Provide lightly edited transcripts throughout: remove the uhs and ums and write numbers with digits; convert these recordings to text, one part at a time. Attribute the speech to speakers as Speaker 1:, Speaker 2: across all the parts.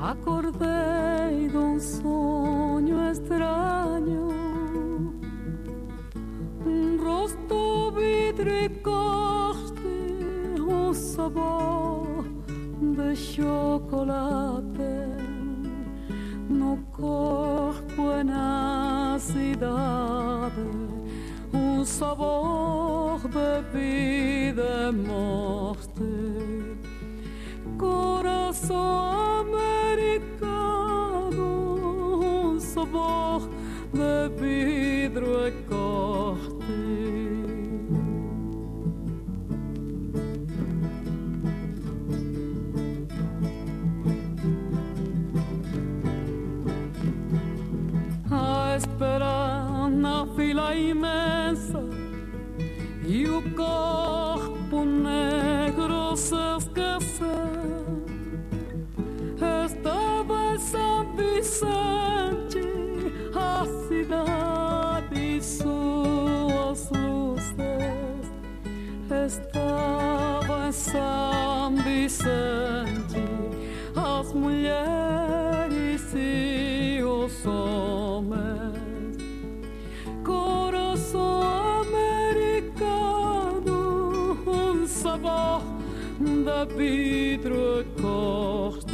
Speaker 1: Acordei de um sonho estranho, um rosto vidro e corte, um sabor de chocolate no corpo e na cidade, um sabor de vida e morte. Coração americano, um sabor de vidro e corte. A esperar na fila imensa e o corpo negro se esqueceu. Estava em São Vicente, a cidade e suas luzes. Estava em São Vicente, as mulheres e os homens. Coração americano, um sabor de vidro e corte.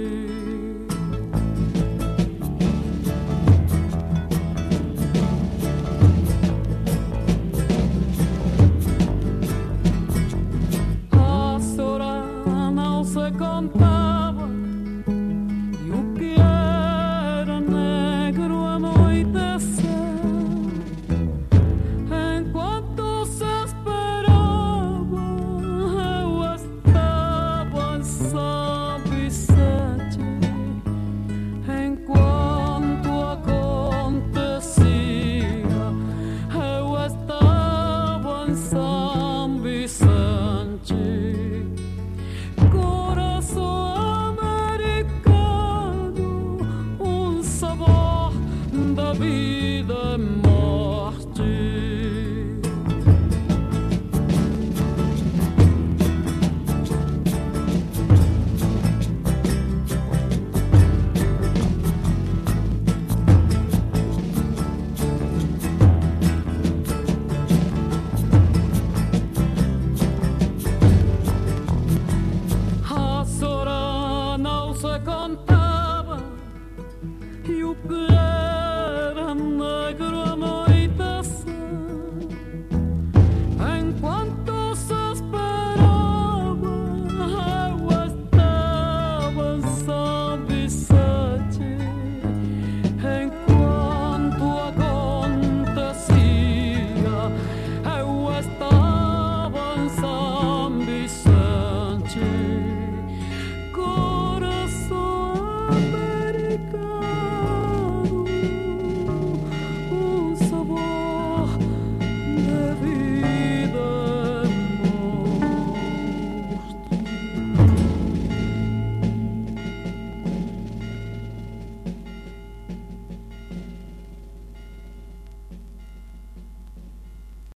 Speaker 1: A história não se contava e o que era negro anoiteceu. Enquanto se esperava, eu estava em São Vicente. Enquanto acontecia, eu estava em São Vicente. Coração americano, um sabor da vida.